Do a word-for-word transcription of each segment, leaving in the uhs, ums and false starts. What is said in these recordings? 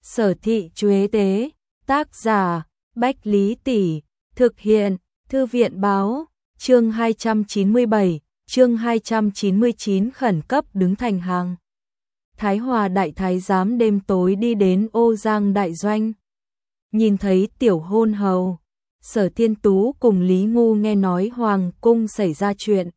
Sở thị Chuế tế, tác giả, Bách Lý Tỷ, thực hiện, Thư viện báo, chương hai trăm chín mươi bảy, chương hai trăm chín mươi chín khẩn cấp đứng thành hàng. Thái Hòa đại thái giám đêm tối đi đến Ô Giang đại doanh. Nhìn thấy tiểu hôn hầu, Sở Thiên Tú cùng Lý Ngu nghe nói hoàng cung xảy ra chuyện,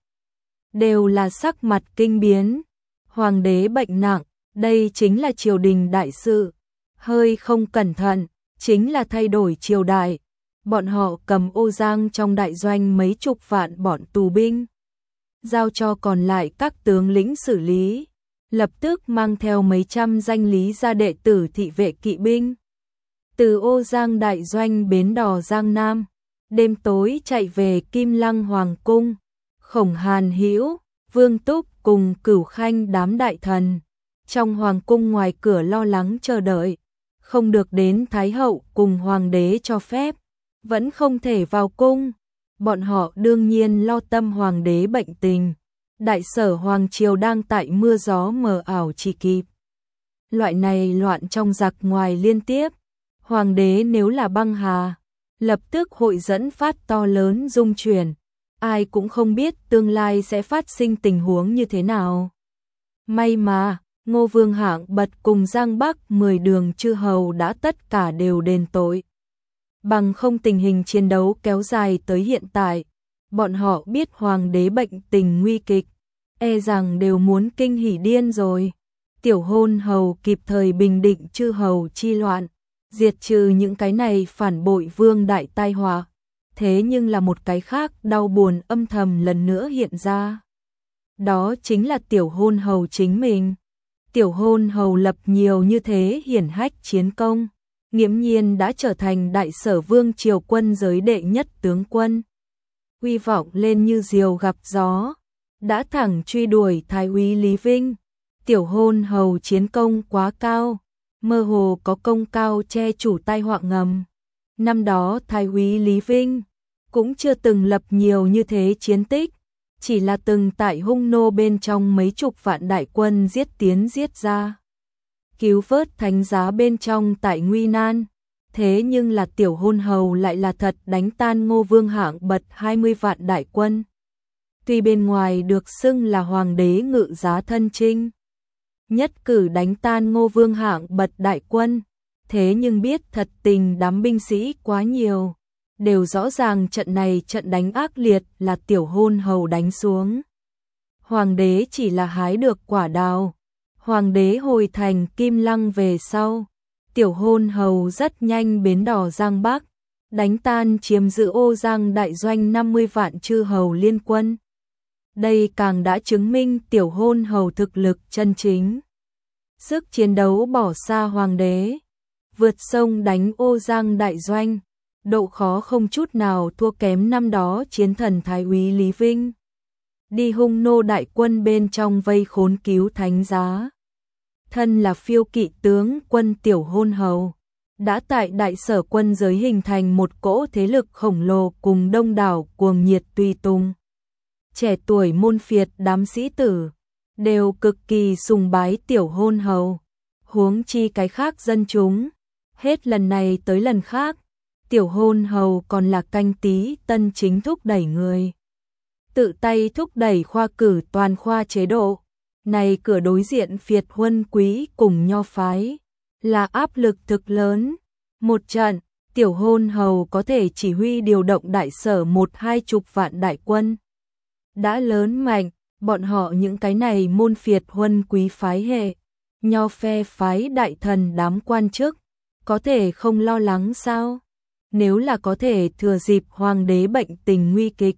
đều là sắc mặt kinh biến. Hoàng đế bệnh nặng, đây chính là triều đình đại sự, hơi không cẩn thận, chính là thay đổi triều đại. Bọn họ cầm Ô Giang trong đại doanh mấy chục vạn bọn tù binh, giao cho còn lại các tướng lĩnh xử lý, lập tức mang theo mấy trăm danh lý gia đệ tử thị vệ kỵ binh. Từ Ô Giang đại doanh bến đò Giang Nam, đêm tối chạy về Kim Lăng Hoàng cung. Khổng Hàn Hữu, Vương Túc cùng Cửu Khanh đám đại thần trong hoàng cung ngoài cửa lo lắng chờ đợi, không được đến Thái hậu cùng hoàng đế cho phép, vẫn không thể vào cung. Bọn họ đương nhiên lo tâm hoàng đế bệnh tình. Đại sở hoàng triều đang tại mưa gió mờ ảo chỉ kịp. Loại này loạn trong giặc ngoài liên tiếp, hoàng đế nếu là băng hà, lập tức hội dẫn phát to lớn rung chuyển. Ai cũng không biết tương lai sẽ phát sinh tình huống như thế nào. May mà, Ngô Vương Hạng Bật cùng Giang Bắc mười đường chư hầu đã tất cả đều đền tội. Bằng không tình hình chiến đấu kéo dài tới hiện tại, bọn họ biết hoàng đế bệnh tình nguy kịch, e rằng đều muốn kinh hỉ điên rồi. Tiểu hôn hầu kịp thời bình định chư hầu chi loạn, diệt trừ những cái này phản bội vương đại tai họa. Thế nhưng là một cái khác đau buồn âm thầm lần nữa hiện ra. Đó chính là tiểu hôn hầu chính mình. Tiểu hôn hầu lập nhiều như thế hiển hách chiến công, nghiễm nhiên đã trở thành đại sở vương triều quân giới đệ nhất tướng quân. Uy vọng lên như diều gặp gió, đã thẳng truy đuổi Thái úy Lý Vinh. Tiểu hôn hầu chiến công quá cao, mơ hồ có công cao che chủ tai họa ngầm. Năm đó Thái úy Lý Vinh cũng chưa từng lập nhiều như thế chiến tích, chỉ là từng tại hung nô bên trong mấy chục vạn đại quân giết tiến giết ra, cứu vớt thánh giá bên trong tại nguy nan. Thế nhưng là tiểu hôn hầu lại là thật đánh tan Ngô Vương Hạng Bật hai mươi vạn đại quân. Tuy bên ngoài được xưng là hoàng đế ngự giá thân chinh, nhất cử đánh tan Ngô Vương Hạng Bật đại quân, thế nhưng biết thật tình đám binh sĩ quá nhiều, đều rõ ràng trận này trận đánh ác liệt là tiểu hôn hầu đánh xuống. Hoàng đế chỉ là hái được quả đào. Hoàng đế hồi thành Kim Lăng về sau, tiểu hôn hầu rất nhanh bến đò Giang Bắc, đánh tan chiếm giữ Ô Giang đại doanh năm mươi vạn chư hầu liên quân. Đây càng đã chứng minh tiểu hôn hầu thực lực chân chính. Sức chiến đấu bỏ xa hoàng đế, vượt sông đánh Ô Giang đại doanh, độ khó không chút nào thua kém năm đó chiến thần Thái úy Lý Vinh. Đi hung nô đại quân bên trong vây khốn cứu thánh giá. Thân là phiêu kỵ tướng quân tiểu hôn hầu, đã tại đại sở quân giới hình thành một cỗ thế lực khổng lồ cùng đông đảo cuồng nhiệt tùy tùng. Trẻ tuổi môn phiệt đám sĩ tử đều cực kỳ sùng bái tiểu hôn hầu, huống chi cái khác dân chúng. Hết lần này tới lần khác, tiểu hôn hầu còn là canh tí tân chính thúc đẩy người, tự tay thúc đẩy khoa cử toàn khoa chế độ. Này cửa đối diện phiệt huân quý cùng nho phái, là áp lực thực lớn. Một trận, tiểu hôn hầu có thể chỉ huy điều động đại sở một hai chục vạn đại quân. Đã lớn mạnh, bọn họ những cái này môn phiệt huân quý phái hệ, nho phe phái đại thần đám quan chức, có thể không lo lắng sao? Nếu là có thể thừa dịp hoàng đế bệnh tình nguy kịch,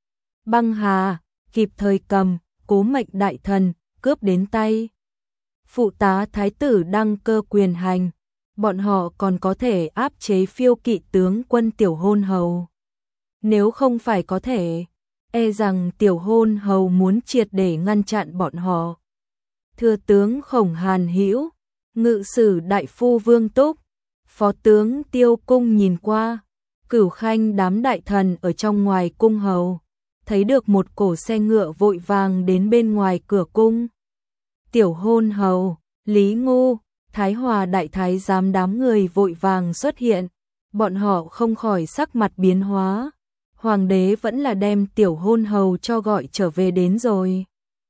băng hà, kịp thời cầm, cố mệnh đại thần, cướp đến tay. Phụ tá thái tử đăng cơ quyền hành, bọn họ còn có thể áp chế phiêu kỵ tướng quân tiểu hôn hầu. Nếu không phải có thể, e rằng tiểu hôn hầu muốn triệt để ngăn chặn bọn họ. Thừa tướng Khổng Hàn Hữu, ngự sử đại phu Vương Túc, phó tướng Tiêu Cung nhìn qua, Cửu Khanh đám đại thần ở trong ngoài cung hầu, thấy được một cổ xe ngựa vội vàng đến bên ngoài cửa cung. Tiểu hôn hầu, Lý Ngu, Thái Hòa đại thái giám đám người vội vàng xuất hiện, bọn họ không khỏi sắc mặt biến hóa. Hoàng đế vẫn là đem tiểu hôn hầu cho gọi trở về đến rồi.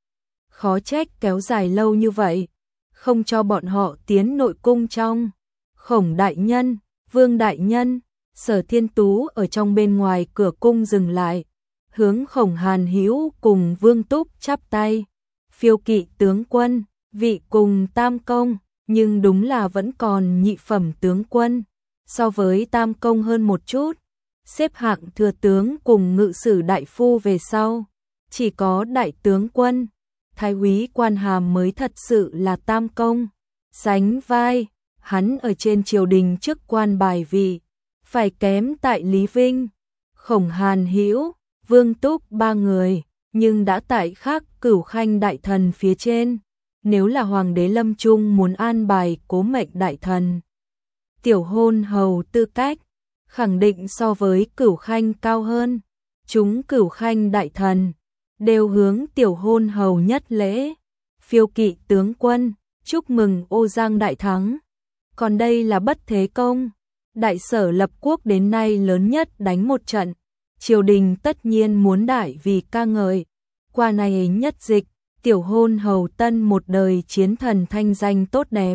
Khó trách kéo dài lâu như vậy, không cho bọn họ tiến nội cung trong. Khổng đại nhân, Vương đại nhân, Sở Thiên Tú ở trong bên ngoài cửa cung dừng lại, hướng Khổng Hàn Hữu cùng Vương Túc chắp tay. Phiêu kỵ tướng quân, vị cùng tam công, nhưng đúng là vẫn còn nhị phẩm tướng quân, so với tam công hơn một chút. Xếp hạng thừa tướng cùng ngự sử đại phu về sau, chỉ có đại tướng quân, thái úy quan hàm mới thật sự là tam công. Sánh vai, hắn ở trên triều đình chức quan bài vị, phải kém tại Lý Vinh, Khổng Hàn Hữu, Vương Túc ba người, nhưng đã tại khác Cửu Khanh đại thần phía trên. Nếu là hoàng đế lâm trung muốn an bài cố mệnh đại thần, tiểu hôn hầu tư cách khẳng định so với Cửu Khanh cao hơn. Chúng Cửu Khanh đại thần đều hướng tiểu hôn hầu nhất lễ. Phiêu kỵ tướng quân, chúc mừng Ô Giang đại thắng. Còn đây là Bất Thế Công, đại sở lập quốc đến nay lớn nhất đánh một trận, triều đình tất nhiên muốn đại vì ca ngợi. Qua này nhất dịch, tiểu hôn hầu tân một đời chiến thần thanh danh tốt đẹp,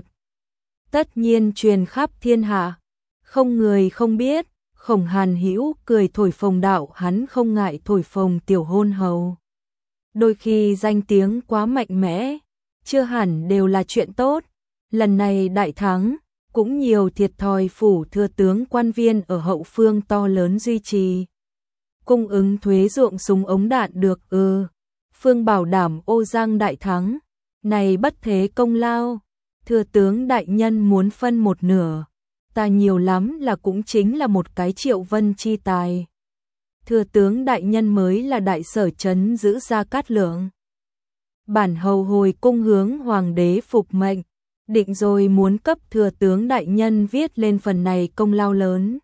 tất nhiên truyền khắp thiên hạ, không người không biết. Khổng Hàn Hữu cười thổi phồng đạo, hắn không ngại thổi phồng tiểu hôn hầu. Đôi khi danh tiếng quá mạnh mẽ, chưa hẳn đều là chuyện tốt. Lần này đại thắng, cũng nhiều thiệt thòi phủ thừa tướng quan viên ở hậu phương to lớn duy trì. Cung ứng thuế ruộng súng ống đạn được ư. Ừ. Phương bảo đảm Ô Giang đại thắng, này bất thế công lao, thừa tướng đại nhân muốn phân một nửa, ta nhiều lắm là cũng chính là một cái triệu vân chi tài. Thừa tướng đại nhân mới là đại sở trấn giữ Gia Cát Lượng. Bản hầu hồi cung hướng hoàng đế phục mệnh, định rồi muốn cấp thừa tướng đại nhân viết lên phần này công lao lớn.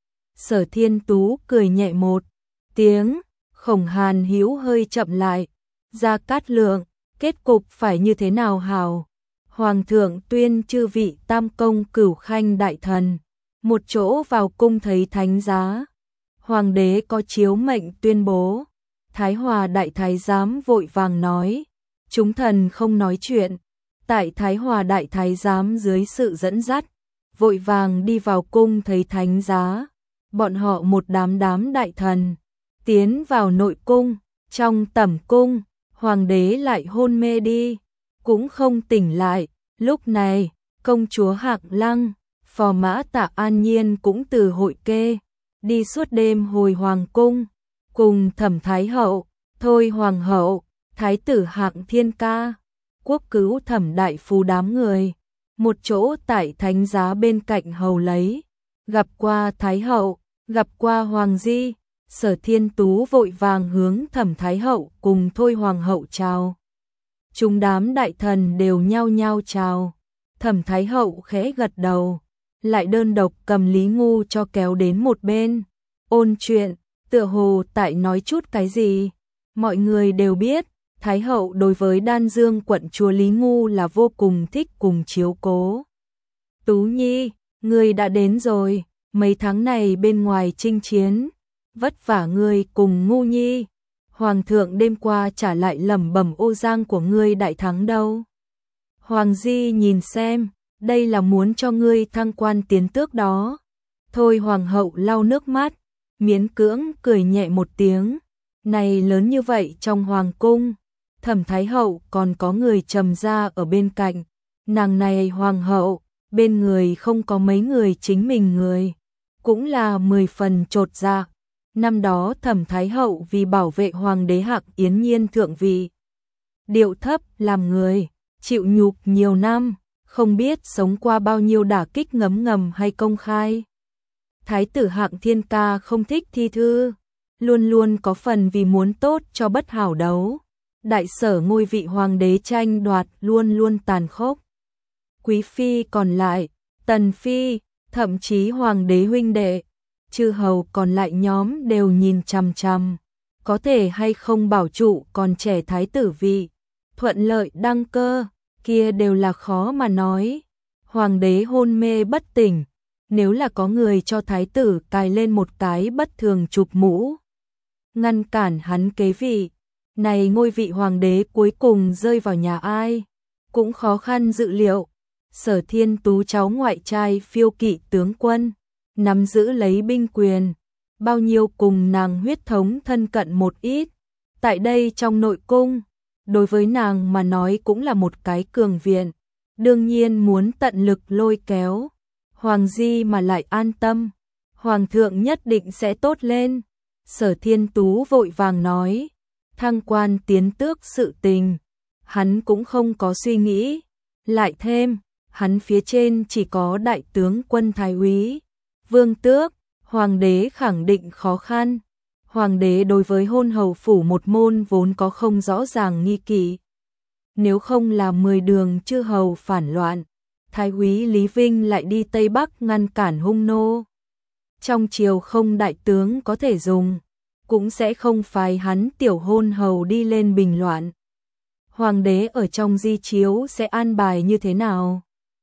Sở Thiên Tú cười nhẹ một tiếng, Khổng Hàn Hữu hơi chậm lại. Gia Cát Lượng, kết cục phải như thế nào hào? Hoàng thượng tuyên chư vị tam công Cửu Khanh đại thần, một chỗ vào cung thấy thánh giá. Hoàng đế có chiếu mệnh tuyên bố. Thái Hòa đại thái giám vội vàng nói, chúng thần không nói chuyện. Tại Thái Hòa đại thái giám dưới sự dẫn dắt, vội vàng đi vào cung thấy thánh giá. Bọn họ một đám đám đại thần, tiến vào nội cung, trong tẩm cung, hoàng đế lại hôn mê đi, cũng không tỉnh lại. Lúc này, công chúa Hạc Lăng, phò mã Tạ An Nhiên cũng từ hội kê, đi suốt đêm hồi hoàng cung, cùng Thẩm Thái Hậu, Thôi Hoàng Hậu, Thái tử Hạng Thiên Ca, quốc cứu Thẩm Đại Phu đám người, một chỗ tại thánh giá bên cạnh hầu lấy, gặp qua Thái Hậu, gặp qua Hoàng Di. Sở Thiên Tú vội vàng hướng Thẩm Thái Hậu cùng Thôi Hoàng Hậu chào. Chúng đám đại thần đều nhao nhao chào. Thẩm Thái Hậu khẽ gật đầu, lại đơn độc cầm Lý Ngu cho kéo đến một bên. Ôn chuyện, tựa hồ tại nói chút cái gì. Mọi người đều biết, Thái Hậu đối với Đan Dương quận chúa Lý Ngu là vô cùng thích cùng chiếu cố. Tú Nhi, ngươi đã đến rồi, mấy tháng này bên ngoài chinh chiến, vất vả ngươi cùng Ngu Nhi. Hoàng thượng đêm qua trả lại lẩm bẩm Ô Giang của ngươi đại thắng đâu. Hoàng Di nhìn xem, đây là muốn cho ngươi thăng quan tiến tước đó. Thôi Hoàng hậu lau nước mắt, miễn cưỡng cười nhẹ một tiếng. Này lớn như vậy trong hoàng cung, Thẩm Thái Hậu còn có người trầm ra ở bên cạnh. Nàng này hoàng hậu, bên người không có mấy người chính mình người, cũng là mười phần chột dạ. Năm đó Thẩm Thái Hậu vì bảo vệ hoàng đế Hạc Yến Nhiên thượng vị, điệu thấp làm người, chịu nhục nhiều năm, không biết sống qua bao nhiêu đả kích ngấm ngầm hay công khai. Thái tử Hạng Thiên Ca không thích thi thư, luôn luôn có phần vì muốn tốt cho bất hảo đấu. Đại sở ngôi vị hoàng đế tranh đoạt luôn luôn tàn khốc. Quý phi còn lại, tần phi, thậm chí hoàng đế huynh đệ, chư hầu còn lại nhóm đều nhìn chằm chằm, có thể hay không bảo trụ còn trẻ thái tử vị, thuận lợi đăng cơ, kia đều là khó mà nói. Hoàng đế hôn mê bất tỉnh, nếu là có người cho thái tử cài lên một cái bất thường chụp mũ, ngăn cản hắn kế vị, này ngôi vị hoàng đế cuối cùng rơi vào nhà ai, cũng khó khăn dự liệu. Sở Thiên Tú cháu ngoại trai phiêu kỵ tướng quân, nắm giữ lấy binh quyền, bao nhiêu cùng nàng huyết thống thân cận một ít, tại đây trong nội cung, đối với nàng mà nói cũng là một cái cường viện, đương nhiên muốn tận lực lôi kéo Hoàng Di mà lại an tâm, Hoàng thượng nhất định sẽ tốt lên. Sở Thiên Tú vội vàng nói, thăng quan tiến tước sự tình, hắn cũng không có suy nghĩ, lại thêm, hắn phía trên chỉ có đại tướng quân thái úy, vương tước, hoàng đế khẳng định khó khăn. Hoàng đế đối với hôn hầu phủ một môn vốn có không rõ ràng nghi kỵ. Nếu không là mười đường chư hầu phản loạn, thái úy Lý Vinh lại đi Tây Bắc ngăn cản hung nô. Trong triều không đại tướng có thể dùng, cũng sẽ không phái hắn tiểu hôn hầu đi lên bình loạn. Hoàng đế ở trong di chiếu sẽ an bài như thế nào?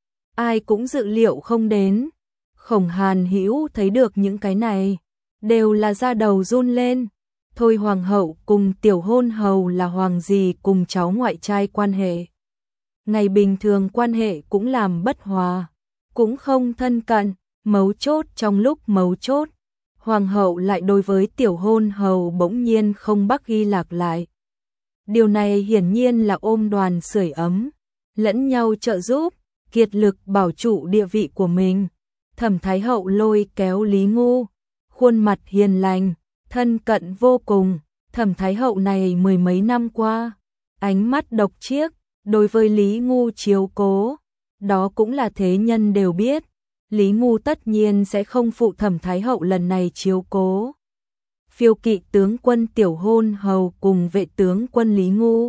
Ai cũng dự liệu không đến. Khổng Hàn Hữu thấy được những cái này, đều là da đầu run lên. Thôi hoàng hậu cùng tiểu hôn hầu là hoàng dì cùng cháu ngoại trai quan hệ. Ngày bình thường quan hệ cũng làm bất hòa, cũng không thân cận, mấu chốt trong lúc mấu chốt. Hoàng hậu lại đối với tiểu hôn hầu bỗng nhiên không bắc ghi lạc lại. Điều này hiển nhiên là ôm đoàn sưởi ấm, lẫn nhau trợ giúp, kiệt lực bảo trụ địa vị của mình. Thẩm Thái hậu lôi kéo Lý Ngu, khuôn mặt hiền lành, thân cận vô cùng. Thẩm Thái hậu này mười mấy năm qua, ánh mắt độc chiếc, đối với Lý Ngu chiếu cố, đó cũng là thế nhân đều biết. Lý Ngu tất nhiên sẽ không phụ Thẩm Thái hậu lần này chiếu cố. Phiêu kỵ tướng quân tiểu hôn hầu cùng vệ tướng quân Lý Ngu,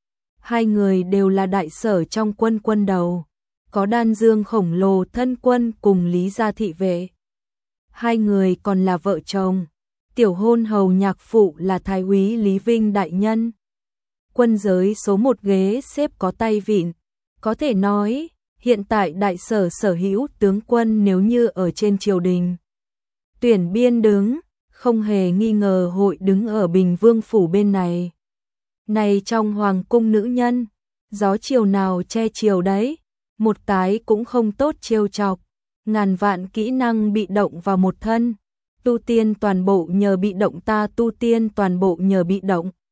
hai người đều là đại sở trong quân quân đầu, có đan dương khổng lồ thân quân cùng Lý gia thị vệ. Hai người còn là vợ chồng, tiểu hôn hầu nhạc phụ là thái úy Lý Vinh đại nhân. Quân giới số một ghế xếp có tay vịn, có thể nói, hiện tại đại sở sở hữu tướng quân nếu như ở trên triều đình, tuyển biên đứng, không hề nghi ngờ hội đứng ở Bình Vương phủ bên này. Này trong hoàng cung nữ nhân, gió chiều nào che chiều đấy, một cái cũng không tốt trêu chọc, ngàn vạn kỹ năng bị động vào một thân, tu tiên toàn bộ nhờ bị động ta tu tiên toàn bộ nhờ bị động.